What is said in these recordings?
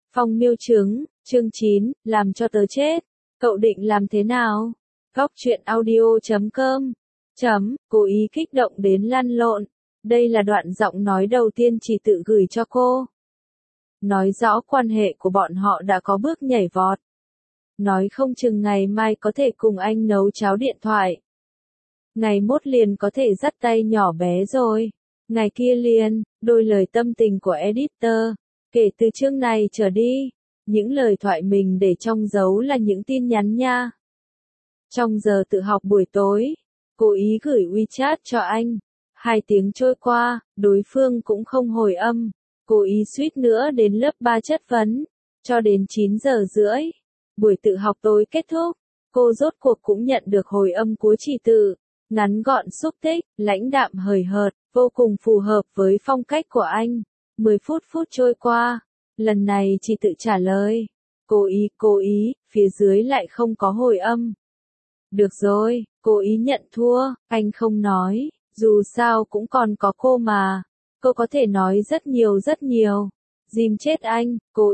Phong miêu trứng, chương 9, làm cho tớ chết. Cậu định làm thế nào? Góc truyện audio.com Cố ý kích động đến lăn lộn. Đây là đoạn giọng nói đầu tiên chị tự gửi cho cô. Nói rõ quan hệ của bọn họ đã có bước nhảy vọt. Nói không chừng ngày mai có thể cùng anh nấu cháo điện thoại. Ngày mốt liền có thể dắt tay nhỏ bé rồi. Ngày kia liền, đôi lời tâm tình của editor. Kể từ chương này trở đi, những lời thoại mình để trong dấu là những tin nhắn nha. Trong giờ tự học buổi tối, cố ý gửi WeChat cho anh. 2 tiếng trôi qua, đối phương cũng không hồi âm. Cố ý suýt nữa đến lớp 3 chất vấn. Cho đến 9 giờ rưỡi, buổi tự học tối kết thúc, cô rốt cuộc cũng nhận được hồi âm của chị Tự. Ngắn gọn xúc tích, lãnh đạm hời hợt, vô cùng phù hợp với phong cách của anh. 10 phút trôi qua, lần này chị Tự trả lời. Cố ý, phía dưới lại không có hồi âm. Được rồi, cố ý nhận thua, anh không nói, dù sao cũng còn có cô mà. Cô có thể nói rất nhiều. Dìm chết anh, cố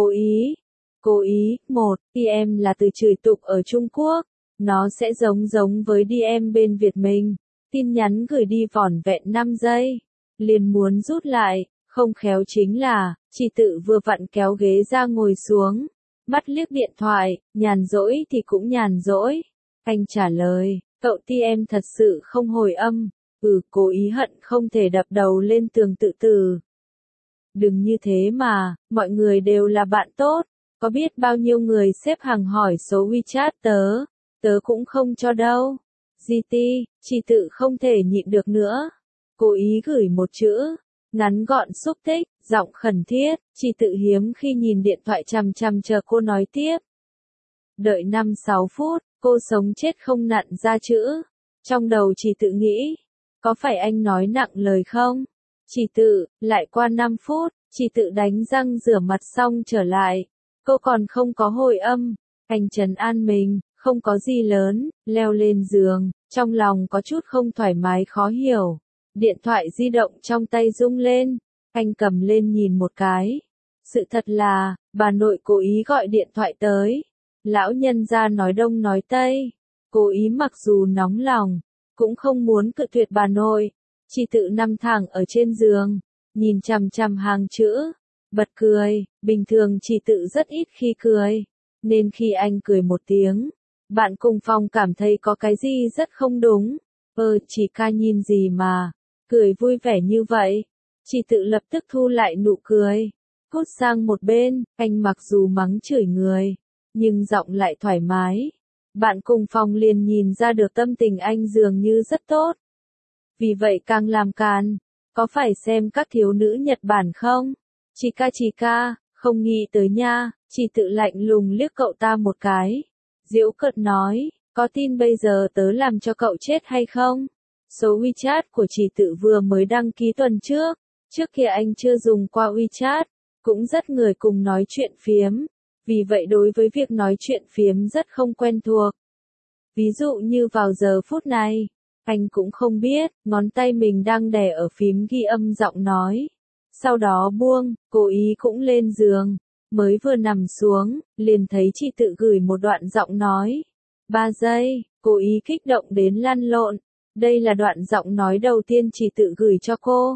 ý, 1, DM là từ chửi tục ở Trung Quốc. Nó sẽ giống với DM bên Việt mình. Tin nhắn gửi đi vỏn vẹn 5 giây. Liền muốn rút lại, không khéo chính là, chị Tự vừa vặn kéo ghế ra ngồi xuống. Mắt liếc điện thoại, nhàn rỗi thì cũng nhàn rỗi. Anh trả lời, cậu TM thật sự không hồi âm. Cố ý hận không thể đập đầu lên tường tự tử. Đừng như thế mà, mọi người đều là bạn tốt. Có biết bao nhiêu người xếp hàng hỏi số WeChat tớ cũng không cho đâu. GT, chị Tự không thể nhịn được nữa. Cố ý gửi một chữ, ngắn gọn xúc tích, giọng khẩn thiết, chị Tự hiếm khi nhìn điện thoại chằm chờ cô nói tiếp. Đợi 5-6 phút, cô sống chết không nặn ra chữ. Trong đầu chị Tự nghĩ, có phải anh nói nặng lời không? Chị Tự, lại qua 5 phút, chị Tự đánh răng rửa mặt xong trở lại. Cô còn không có hồi âm. Anh trấn an mình, không có gì lớn, leo lên giường, trong lòng có chút không thoải mái khó hiểu. Điện thoại di động trong tay rung lên, anh cầm lên nhìn một cái. Sự thật là, bà nội cố ý gọi điện thoại tới. Lão nhân gia nói đông nói tây. Cố ý mặc dù nóng lòng, cũng không muốn cự tuyệt bà nội. Chị Tự nằm thẳng ở trên giường, nhìn chằm hàng chữ, bật cười. Bình thường chị Tự rất ít khi cười, nên khi anh cười một tiếng, bạn cùng phòng cảm thấy có cái gì rất không đúng. Chị ca nhìn gì mà cười vui vẻ như vậy? Chị Tự lập tức thu lại nụ cười, cút sang một bên. Anh mặc dù mắng chửi người, nhưng giọng lại thoải mái. Bạn cùng phòng liền nhìn ra được tâm tình anh dường như rất tốt. Vì vậy càng làm càn, có phải xem các thiếu nữ Nhật Bản không? Chị ca, không nghĩ tới nha. Chị Tự lạnh lùng liếc cậu ta một cái. Giễu cợt nói, có tin bây giờ tớ làm cho cậu chết hay không? Số WeChat của chị Tự vừa mới đăng ký tuần trước. Trước kia anh chưa dùng qua WeChat, cũng rất người cùng nói chuyện phiếm. Vì vậy đối với việc nói chuyện phiếm rất không quen thuộc. Ví dụ như vào giờ phút này, anh cũng không biết, ngón tay mình đang đè ở phím ghi âm giọng nói. Sau đó buông, cố ý cũng lên giường. Mới vừa nằm xuống, liền thấy chị Tự gửi một đoạn giọng nói. 3 giây, cố ý kích động đến lăn lộn. Đây là đoạn giọng nói đầu tiên chị Tự gửi cho cô.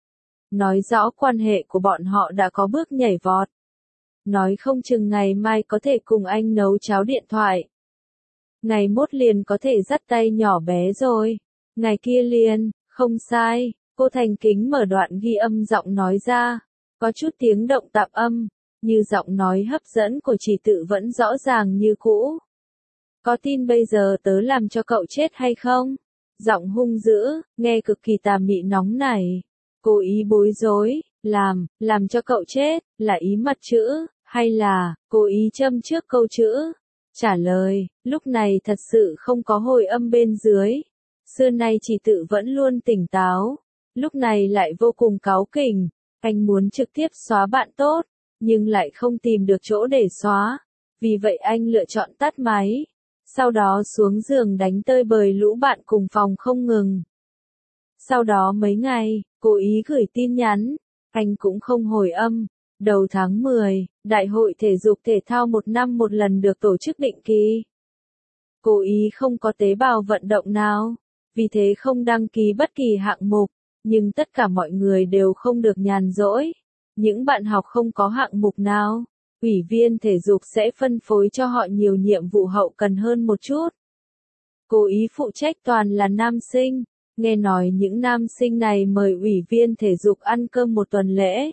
Nói rõ quan hệ của bọn họ đã có bước nhảy vọt. Nói không chừng ngày mai có thể cùng anh nấu cháo điện thoại. Ngày mốt liền có thể dắt tay nhỏ bé rồi. Ngày kia liền, không sai, cô thành kính mở đoạn ghi âm giọng nói ra. Có chút tiếng động tạm âm, như giọng nói hấp dẫn của chị Tự vẫn rõ ràng như cũ. Có tin bây giờ tớ làm cho cậu chết hay không? Giọng hung dữ, nghe cực kỳ tà mị nóng nảy. Cố ý bối rối, làm cho cậu chết, là ý mặt chữ, hay là, cố ý châm trước câu chữ? Trả lời, lúc này thật sự không có hồi âm bên dưới. Xưa nay chị Tự vẫn luôn tỉnh táo, lúc này lại vô cùng cáu kỉnh. Anh muốn trực tiếp xóa bạn tốt, nhưng lại không tìm được chỗ để xóa. Vì vậy anh lựa chọn tắt máy. Sau đó xuống giường đánh tơi bời lũ bạn cùng phòng không ngừng. Sau đó mấy ngày, cố ý gửi tin nhắn, anh cũng không hồi âm. Đầu tháng 10, Đại hội thể dục thể thao một năm một lần được tổ chức định kỳ. Cố ý không có tế bào vận động nào, vì thế không đăng ký bất kỳ hạng mục, nhưng tất cả mọi người đều không được nhàn rỗi. Những bạn học không có hạng mục nào, ủy viên thể dục sẽ phân phối cho họ nhiều nhiệm vụ hậu cần hơn một chút. Cố ý phụ trách toàn là nam sinh, nghe nói những nam sinh này mời ủy viên thể dục ăn cơm một tuần lễ.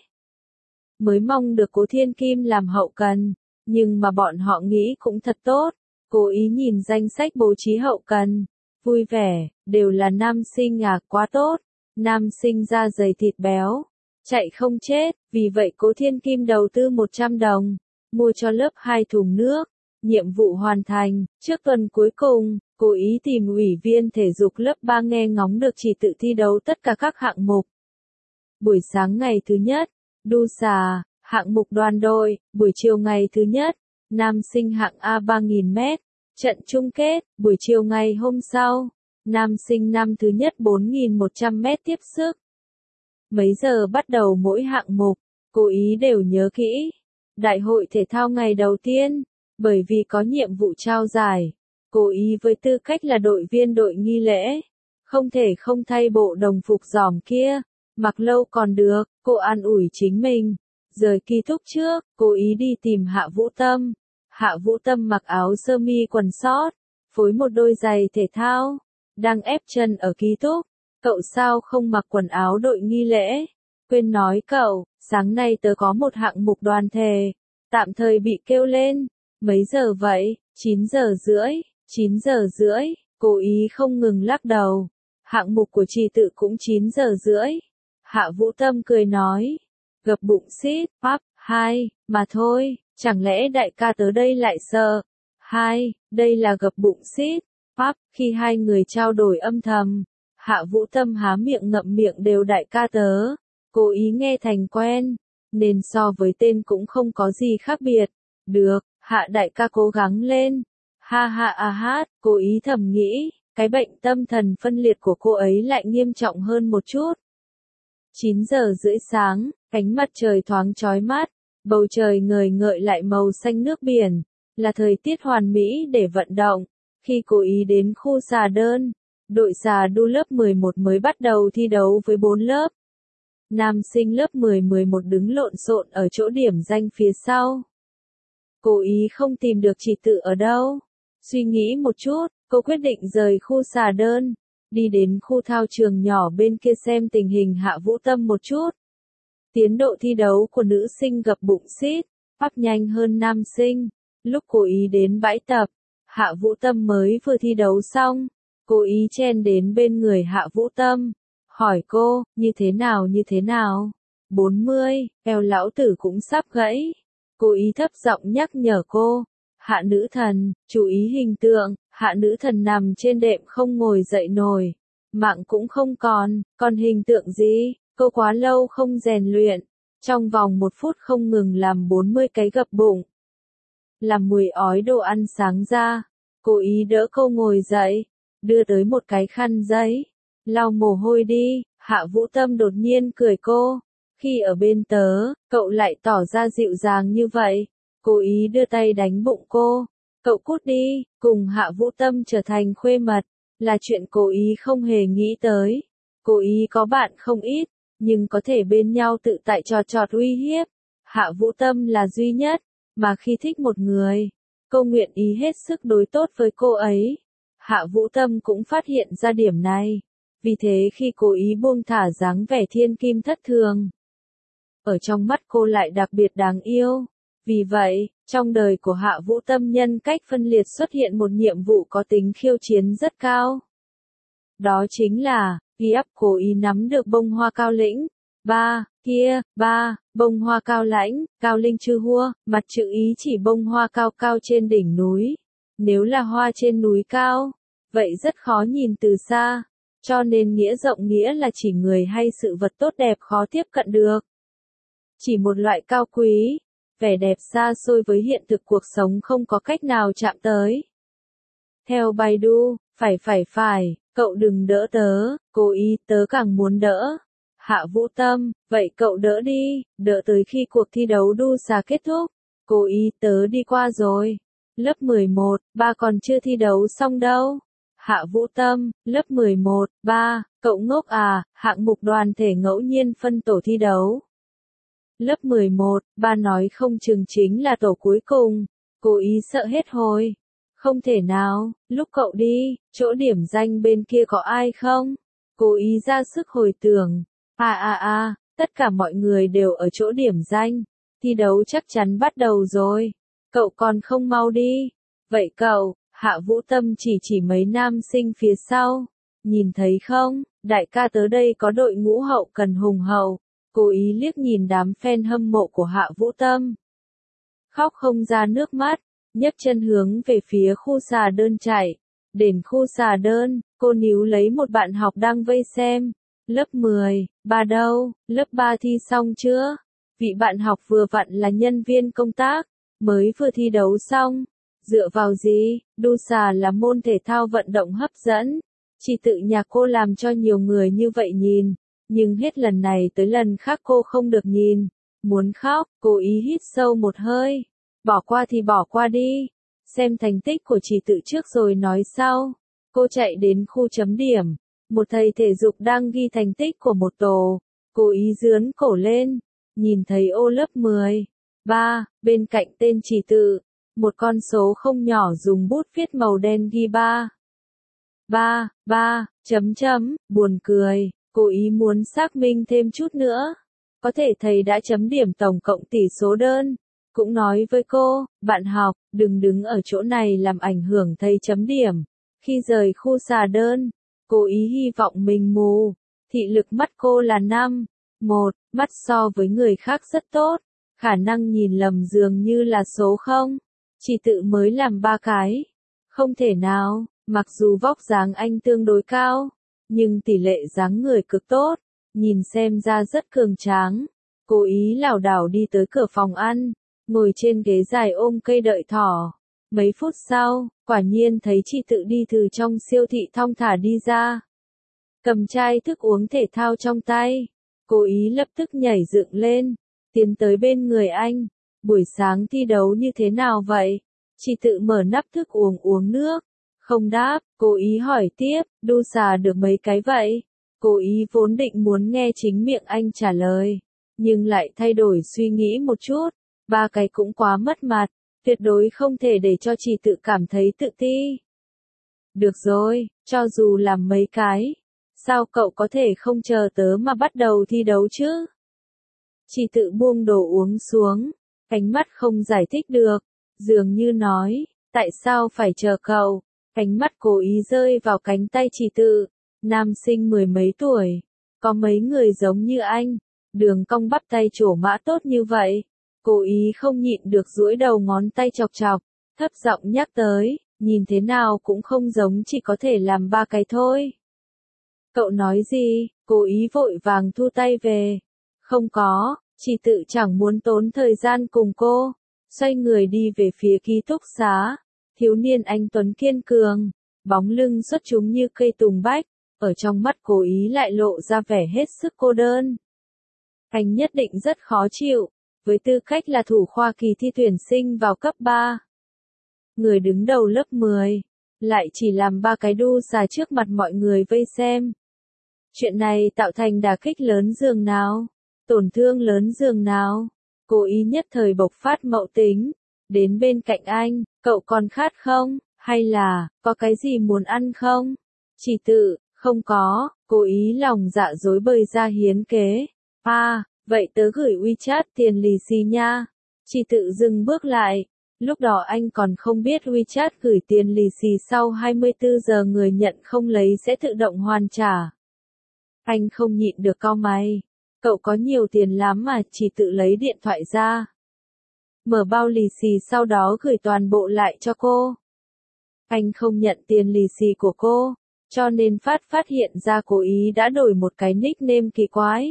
Mới mong được Cố Thiên Kim làm hậu cần, nhưng mà bọn họ nghĩ cũng thật tốt. Cố ý nhìn danh sách bố trí hậu cần, vui vẻ, đều là nam sinh à, quá tốt. Nam sinh da dày thịt béo, chạy không chết, vì vậy Cố Thiên Kim đầu tư 100 đồng, mua cho lớp 2 thùng nước. Nhiệm vụ hoàn thành, trước tuần cuối cùng, cố ý tìm ủy viên thể dục lớp 3 nghe ngóng được chỉ tự thi đấu tất cả các hạng mục. Buổi sáng ngày thứ nhất, đu xà, hạng mục đoàn đội, buổi chiều ngày thứ nhất, nam sinh hạng A 3.000 mét, trận chung kết, buổi chiều ngày hôm sau, nam sinh năm thứ nhất 4.100 mét tiếp sức. Mấy giờ bắt đầu mỗi hạng mục, cố ý đều nhớ kỹ. Đại hội thể thao ngày đầu tiên, bởi vì có nhiệm vụ trao giải, cố ý với tư cách là đội viên đội nghi lễ, không thể không thay bộ đồng phục giòm kia, mặc lâu còn được, cô an ủi chính mình. Rời ký túc trước, cố ý đi tìm Hạ Vũ Tâm. Hạ Vũ Tâm mặc áo sơ mi quần sót, phối một đôi giày thể thao, đang ép chân ở ký túc. Cậu sao không mặc quần áo đội nghi lễ? Quên nói cậu, sáng nay tớ có một hạng mục đoàn thể, tạm thời bị kêu lên. Mấy giờ vậy? 9 giờ rưỡi, 9 giờ rưỡi, cố ý không ngừng lắc đầu. Hạng mục của Trì Tự cũng 9 giờ rưỡi. Hạ Vũ Tâm cười nói, gập bụng sit, pap, 2, mà thôi, chẳng lẽ đại ca tới đây lại sợ? 2, đây là gập bụng sit, pap, khi hai người trao đổi âm thầm, Hạ Vũ Tâm há miệng ngậm miệng đều đại ca tớ, cố ý nghe thành quen, nên so với tên cũng không có gì khác biệt. Được, Hạ đại ca cố gắng lên. Ha ha à hát, cố ý thầm nghĩ, cái bệnh tâm thần phân liệt của cô ấy lại nghiêm trọng hơn một chút. 9 giờ rưỡi sáng, ánh mặt trời thoáng chói mắt, bầu trời ngời ngợi lại màu xanh nước biển, là thời tiết hoàn mỹ để vận động. Khi cố ý đến khu xà đơn, đội xà đu lớp 11 mới bắt đầu thi đấu với 4 lớp. Nam sinh lớp 10-11 đứng lộn xộn ở chỗ điểm danh phía sau. Cố ý không tìm được Trì Tự ở đâu. Suy nghĩ một chút, cô quyết định rời khu xà đơn, đi đến khu thao trường nhỏ bên kia xem tình hình Hạ Vũ Tâm một chút. Tiến độ thi đấu của nữ sinh gập bụng sit, pap nhanh hơn nam sinh. Lúc cố ý đến bãi tập, Hạ Vũ Tâm mới vừa thi đấu xong. Cố ý chen đến bên người Hạ Vũ Tâm, hỏi cô, như thế nào? 40, eo lão tử cũng sắp gãy. Cố ý thấp giọng nhắc nhở cô, Hạ nữ thần, chú ý hình tượng. Hạ nữ thần nằm trên đệm không ngồi dậy nổi, mạng cũng không còn hình tượng gì, cô quá lâu không rèn luyện, trong vòng 1 phút không ngừng làm 40 cái gập bụng. Làm mùi ói đồ ăn sáng ra, cố ý đỡ cô ngồi dậy, đưa tới một cái khăn giấy, lau mồ hôi đi. Hạ Vũ Tâm đột nhiên cười cô, khi ở bên tớ, cậu lại tỏ ra dịu dàng như vậy. Cố ý đưa tay đánh bụng cô, cậu cút đi. Cùng Hạ Vũ Tâm trở thành khuê mật, là chuyện cố ý không hề nghĩ tới. Cố ý có bạn không ít, nhưng có thể bên nhau tự tại trò chọt uy hiếp. Hạ Vũ Tâm là duy nhất, mà khi thích một người, cô nguyện ý hết sức đối tốt với cô ấy. Hạ Vũ Tâm cũng phát hiện ra điểm này, vì thế khi cố ý buông thả dáng vẻ thiên kim thất thường, ở trong mắt cô lại đặc biệt đáng yêu. Vì vậy, trong đời của Hạ Vũ Tâm nhân cách phân liệt xuất hiện một nhiệm vụ có tính khiêu chiến rất cao. Đó chính là, ghi áp cố ý nắm được bông hoa cao lĩnh. Bông hoa cao lãnh, cao linh chư hua, mặt chữ ý chỉ bông hoa cao cao trên đỉnh núi. Nếu là hoa trên núi cao, vậy rất khó nhìn từ xa, cho nên nghĩa rộng nghĩa là chỉ người hay sự vật tốt đẹp khó tiếp cận được. Chỉ một loại cao quý, vẻ đẹp xa xôi với hiện thực cuộc sống không có cách nào chạm tới. Theo Baidu, phải, cậu đừng đỡ tớ, cố ý tớ càng muốn đỡ. Hạ Vũ Tâm, vậy cậu đỡ đi, đỡ tới khi cuộc thi đấu đu xà kết thúc. Cố Ý tớ đi qua rồi. Lớp 11, ba còn chưa thi đấu xong đâu. Hạ Vũ Tâm, lớp 11, ba, cậu ngốc à, hạng mục đoàn thể ngẫu nhiên phân tổ thi đấu. Lớp 11, ba nói không chừng chính là tổ cuối cùng. Cố Ý sợ hết hồn. Không thể nào, lúc cậu đi, chỗ điểm danh bên kia có ai không? Cố Ý ra sức hồi tưởng. Tất cả mọi người đều ở chỗ điểm danh. Thi đấu chắc chắn bắt đầu rồi. Cậu còn không mau đi. Vậy cậu, Hạ Vũ Tâm chỉ mấy nam sinh phía sau. Nhìn thấy không, đại ca tới đây có đội ngũ hậu cần hùng hậu. Cố Ý liếc nhìn đám fan hâm mộ của Hạ Vũ Tâm. Khóc không ra nước mắt, nhấc chân hướng về phía khu xà đơn chạy. Đến khu xà đơn, cô níu lấy một bạn học đang vây xem. Lớp 10, ba đâu, lớp 3 thi xong chưa? Vị bạn học vừa vặn là nhân viên công tác, mới vừa thi đấu xong. Dựa vào gì, đu xà là môn thể thao vận động hấp dẫn. Chỉ tự nhà cô làm cho nhiều người như vậy nhìn, nhưng hết lần này tới lần khác cô không được nhìn. Muốn khóc, Cố Ý hít sâu một hơi. Bỏ qua thì bỏ qua đi. Xem thành tích của Chỉ Tự trước rồi nói sau. Cô chạy đến khu chấm điểm. Một thầy thể dục đang ghi thành tích của một tổ. Cố Ý giương cổ lên. Nhìn thấy ô lớp 10. 3, bên cạnh tên Chỉ Tự. Một con số không nhỏ dùng bút viết màu đen ghi 3. Buồn cười. Cố Ý muốn xác minh thêm chút nữa. Có thể thầy đã chấm điểm tổng cộng tỷ số đơn. Cũng nói với cô, bạn học, đừng đứng ở chỗ này làm ảnh hưởng thầy chấm điểm. Khi rời khu xà đơn, Cố Ý hy vọng mình mù. Thị lực mắt cô là 5. 1, mắt so với người khác rất tốt. Khả năng nhìn lầm dường như là số 0. Chỉ Tự mới làm 3 cái. Không thể nào, mặc dù vóc dáng anh tương đối cao, nhưng tỷ lệ dáng người cực tốt, nhìn xem ra rất cường tráng. Cố Ý lảo đảo đi tới cửa phòng ăn, ngồi trên ghế dài ôm cây đợi thỏ. Mấy phút sau, quả nhiên thấy Chỉ Tự đi từ trong siêu thị thong thả đi ra. Cầm chai thức uống thể thao trong tay. Cố Ý lập tức nhảy dựng lên, tiến tới bên người anh. Buổi sáng thi đấu như thế nào vậy? Chỉ Tự mở nắp thức uống nước. Không đáp, Cố Ý hỏi tiếp, đu xà được mấy cái vậy? Cố Ý vốn định muốn nghe chính miệng anh trả lời, nhưng lại thay đổi suy nghĩ một chút. 3 cái cũng quá mất mặt, tuyệt đối không thể để cho Chỉ Tự cảm thấy tự ti. Được rồi, cho dù làm mấy cái, sao cậu có thể không chờ tớ mà bắt đầu thi đấu chứ? Chỉ Tự buông đồ uống xuống, ánh mắt không giải thích được, dường như nói, tại sao phải chờ cậu? Ánh mắt Cố Ý rơi vào cánh tay Chỉ Tự. Nam sinh 10 mấy tuổi, có mấy người giống như anh, đường cong bắp tay trổ mã tốt như vậy. Cố Ý không nhịn được duỗi đầu ngón tay chọc chọc, thấp giọng nhắc tới, nhìn thế nào cũng không giống, chỉ có thể làm 3 cái thôi. Cậu nói gì? Cố Ý vội vàng thu tay về. Không có, Chỉ Tự chẳng muốn tốn thời gian cùng cô, xoay người đi về phía ký túc xá. Thiếu niên anh tuấn kiên cường, bóng lưng xuất chúng như cây tùng bách, ở trong mắt Cố Ý lại lộ ra vẻ hết sức cô đơn. Anh nhất định rất khó chịu, với tư cách là thủ khoa kỳ thi tuyển sinh vào cấp 3. Người đứng đầu lớp 10, lại chỉ làm 3 cái đu xà trước mặt mọi người vây xem. Chuyện này tạo thành đả kích lớn giường nào, tổn thương lớn giường nào. Cố Ý nhất thời bộc phát mậu tính, đến bên cạnh anh, cậu còn khát không, hay là, có cái gì muốn ăn không? Chỉ Tự, không có. Cố Ý lòng dạ dối bời ra hiến kế. Vậy tớ gửi WeChat tiền lì xì nha. Chỉ Tự dừng bước lại. Lúc đó anh còn không biết WeChat gửi tiền lì xì sau 24 giờ người nhận không lấy sẽ tự động hoàn trả. Anh không nhịn được cau mày. Cậu có nhiều tiền lắm mà. Chỉ Tự lấy điện thoại ra, mở bao lì xì sau đó gửi toàn bộ lại cho cô. Anh không nhận tiền lì xì của cô, cho nên phát hiện ra Cố Ý đã đổi một cái nickname kỳ quái.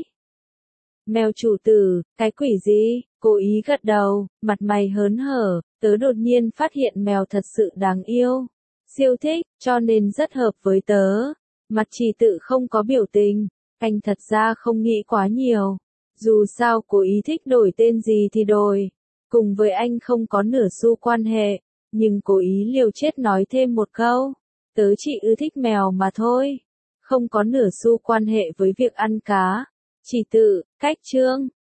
Mèo chủ tử, cái quỷ gì? Cố Ý gật đầu, mặt mày hớn hở, tớ đột nhiên phát hiện mèo thật sự đáng yêu. Siêu thích, cho nên rất hợp với tớ. Mặt Chỉ Tự không có biểu tình, Anh thật ra không nghĩ quá nhiều. Dù sao cô ý thích đổi tên gì thì đổi. Cùng với anh không có nửa xu quan hệ. Nhưng cố ý liều chết nói thêm một câu. Tớ chỉ ưa thích mèo mà thôi. Không có nửa xu quan hệ với việc ăn cá. Chỉ tự, cách Trương.